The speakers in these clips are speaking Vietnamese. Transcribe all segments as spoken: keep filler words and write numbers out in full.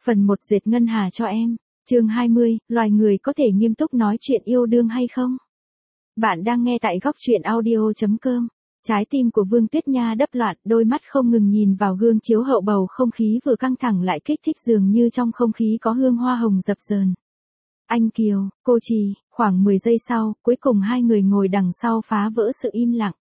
Phần một dệt ngân hà cho em. Chương hai mươi, loài người có thể nghiêm túc nói chuyện yêu đương hay không? Bạn đang nghe tại góc truyện audio chấm com. Trái tim của Vương Tuyết Nha đập loạn, đôi mắt không ngừng nhìn vào gương chiếu hậu, bầu không khí vừa căng thẳng lại kích thích, dường như trong không khí có hương hoa hồng dập dờn. Anh Kiều, cô Trì, khoảng mười giây sau, cuối cùng hai người ngồi đằng sau phá vỡ sự im lặng.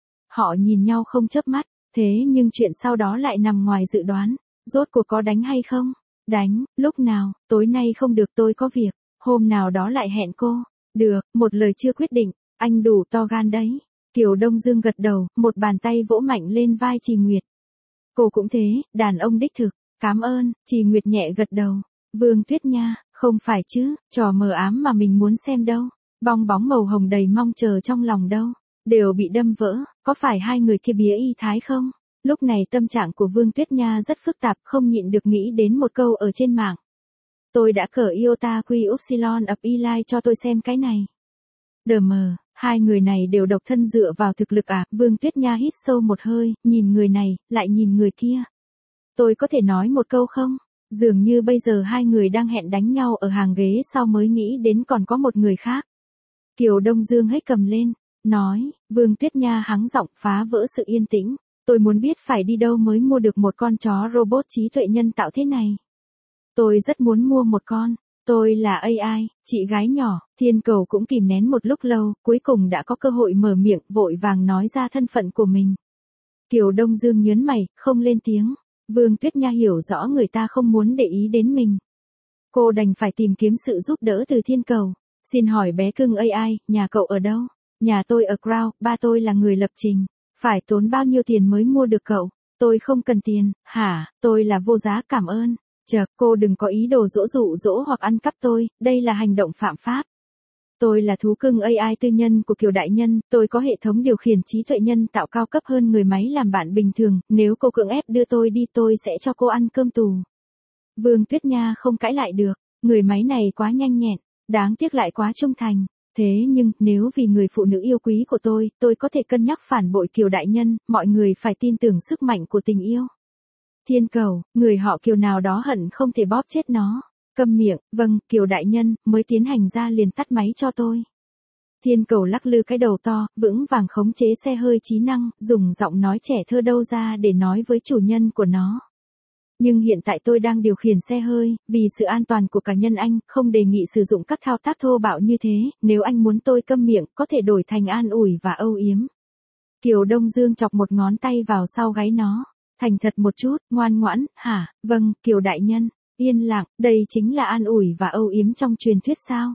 Họ nhìn nhau không chớp mắt, thế nhưng chuyện sau đó lại nằm ngoài dự đoán. Rốt cuộc có đánh hay không? Đánh, lúc nào? Tối nay không được, tôi có việc. Hôm nào đó lại hẹn cô. Được, một lời chưa quyết định. Anh đủ to gan đấy. Kiều Đông Dương gật đầu, một bàn tay vỗ mạnh lên vai Trì Nguyệt. Cô cũng thế, đàn ông đích thực. Cảm ơn. Trì Nguyệt nhẹ gật đầu. Vương Tuyết Nha, không phải chứ, trò mờ ám mà mình muốn xem đâu. Bong bóng màu hồng đầy mong chờ trong lòng đâu. Đều bị đâm vỡ, có phải hai người kia bía y thái không? Lúc này tâm trạng của Vương Tuyết Nha rất phức tạp, không nhịn được nghĩ đến một câu ở trên mạng. Tôi đã cờ iota quy upsilon ập Eli cho tôi xem cái này. Đờ mờ, hai người này đều độc thân dựa vào thực lực à? Vương Tuyết Nha hít sâu một hơi, nhìn người này, lại nhìn người kia. Tôi có thể nói một câu không? Dường như bây giờ hai người đang hẹn đánh nhau ở hàng ghế sau mới nghĩ đến còn có một người khác. Kiều Đông Dương hết cầm lên, nói, Vương Tuyết Nha hắng giọng phá vỡ sự yên tĩnh. Tôi muốn biết phải đi đâu mới mua được một con chó robot trí tuệ nhân tạo thế này. Tôi rất muốn mua một con. Tôi là a i, chị gái nhỏ. Thiên Cầu cũng kìm nén một lúc lâu, cuối cùng đã có cơ hội mở miệng, vội vàng nói ra thân phận của mình. Kiều Đông Dương nhớn mày, không lên tiếng. Vương Tuyết Nha hiểu rõ người ta không muốn để ý đến mình. Cô đành phải tìm kiếm sự giúp đỡ từ Thiên Cầu. Xin hỏi bé cưng a i, nhà cậu ở đâu? Nhà tôi ở Crown, ba tôi là người lập trình. Phải tốn bao nhiêu tiền mới mua được cậu? Tôi không cần tiền. Hả? Tôi là vô giá, cảm ơn. Chợt, cô đừng có ý đồ dỗ dụ dỗ hoặc ăn cắp tôi, đây là hành động phạm pháp. Tôi là thú cưng a i tư nhân của Kiều đại nhân, tôi có hệ thống điều khiển trí tuệ nhân tạo cao cấp hơn người máy làm bạn bình thường, nếu cô cưỡng ép đưa tôi đi tôi sẽ cho cô ăn cơm tù. Vương Tuyết Nha không cãi lại được, người máy này quá nhanh nhẹn, đáng tiếc lại quá trung thành. Thế nhưng, nếu vì người phụ nữ yêu quý của tôi, tôi có thể cân nhắc phản bội Kiều đại nhân, mọi người phải tin tưởng sức mạnh của tình yêu. Thiên Cầu, người họ Kiều nào đó hận không thể bóp chết nó. Câm miệng, vâng, Kiều đại nhân, mới tiến hành ra liền tắt máy cho tôi. Thiên Cầu lắc lư cái đầu to, vững vàng khống chế xe hơi trí năng, dùng giọng nói trẻ thơ đâu ra để nói với chủ nhân của nó. Nhưng hiện tại tôi đang điều khiển xe hơi, vì sự an toàn của cá nhân anh, không đề nghị sử dụng các thao tác thô bạo như thế, nếu anh muốn tôi câm miệng, có thể đổi thành an ủi và âu yếm. Kiều Đông Dương chọc một ngón tay vào sau gáy nó. Thành thật một chút, ngoan ngoãn, hả? Vâng, Kiều đại nhân. Yên lặng, đây chính là an ủi và âu yếm trong truyền thuyết sao?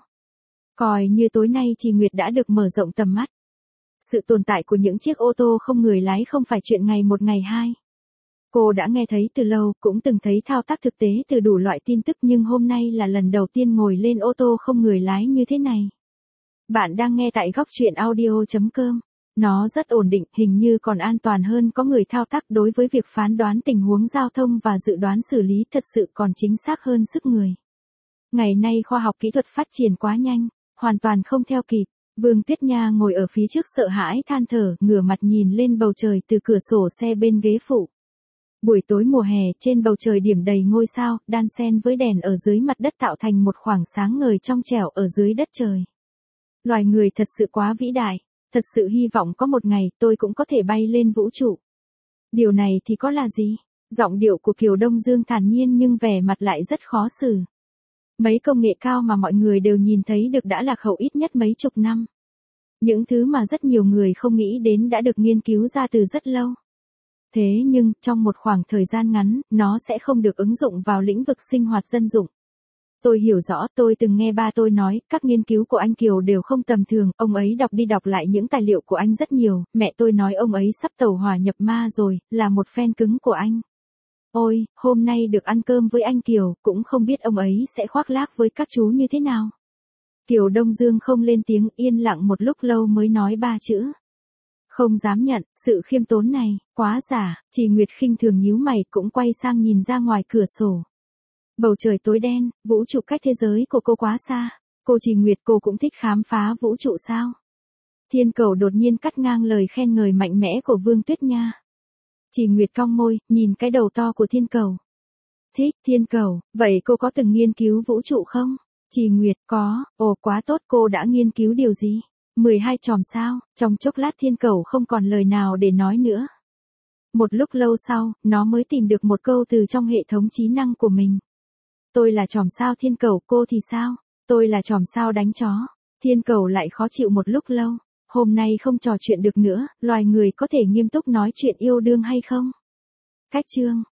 Coi như tối nay Trì Nguyệt đã được mở rộng tầm mắt. Sự tồn tại của những chiếc ô tô không người lái không phải chuyện ngày một ngày hai. Cô đã nghe thấy từ lâu, cũng từng thấy thao tác thực tế từ đủ loại tin tức, nhưng hôm nay là lần đầu tiên ngồi lên ô tô không người lái như thế này. Bạn đang nghe tại góc truyện audio chấm com. Nó rất ổn định, hình như còn an toàn hơn có người thao tác. Đối với việc phán đoán tình huống giao thông và dự đoán xử lý thật sự còn chính xác hơn sức người. Ngày nay khoa học kỹ thuật phát triển quá nhanh, hoàn toàn không theo kịp. Vương Tuyết Nha ngồi ở phía trước sợ hãi than thở, ngửa mặt nhìn lên bầu trời từ cửa sổ xe bên ghế phụ. Buổi tối mùa hè, trên bầu trời điểm đầy ngôi sao, đan xen với đèn ở dưới mặt đất tạo thành một khoảng sáng ngời trong trẻo ở dưới đất trời. Loài người thật sự quá vĩ đại, thật sự hy vọng có một ngày tôi cũng có thể bay lên vũ trụ. Điều này thì có là gì? Giọng điệu của Kiều Đông Dương thản nhiên nhưng vẻ mặt lại rất khó xử. Mấy công nghệ cao mà mọi người đều nhìn thấy được đã lạc hậu ít nhất mấy chục năm. Những thứ mà rất nhiều người không nghĩ đến đã được nghiên cứu ra từ rất lâu. Thế nhưng, trong một khoảng thời gian ngắn, nó sẽ không được ứng dụng vào lĩnh vực sinh hoạt dân dụng. Tôi hiểu rõ, tôi từng nghe ba tôi nói, các nghiên cứu của anh Kiều đều không tầm thường, ông ấy đọc đi đọc lại những tài liệu của anh rất nhiều, mẹ tôi nói ông ấy sắp tẩu hỏa nhập ma rồi, là một fan cứng của anh. Ôi, hôm nay được ăn cơm với anh Kiều, cũng không biết ông ấy sẽ khoác lác với các chú như thế nào. Kiều Đông Dương không lên tiếng, yên lặng một lúc lâu mới nói ba chữ. Không dám nhận, sự khiêm tốn này, quá giả. Trì Nguyệt khinh thường nhíu mày, cũng quay sang nhìn ra ngoài cửa sổ. Bầu trời tối đen, vũ trụ cách thế giới của cô quá xa. Cô Trì Nguyệt, cô cũng thích khám phá vũ trụ sao? Thiên Cầu đột nhiên cắt ngang lời khen ngợi mạnh mẽ của Vương Tuyết Nha. Trì Nguyệt cong môi, nhìn cái đầu to của Thiên Cầu. Thích, thiên cầu, vậy cô có từng nghiên cứu vũ trụ không? Trì Nguyệt, có, ồ quá tốt, cô đã nghiên cứu điều gì? mười hai chòm sao, trong chốc lát thiên cầu không còn lời nào để nói nữa. Một lúc lâu sau, nó mới tìm được một câu từ trong hệ thống trí năng của mình. Tôi là chòm sao thiên cầu, cô thì sao? Tôi là chòm sao đánh chó. Thiên cầu lại khó chịu một lúc lâu. Hôm nay không trò chuyện được nữa, loài người có thể nghiêm túc nói chuyện yêu đương hay không? Cách chương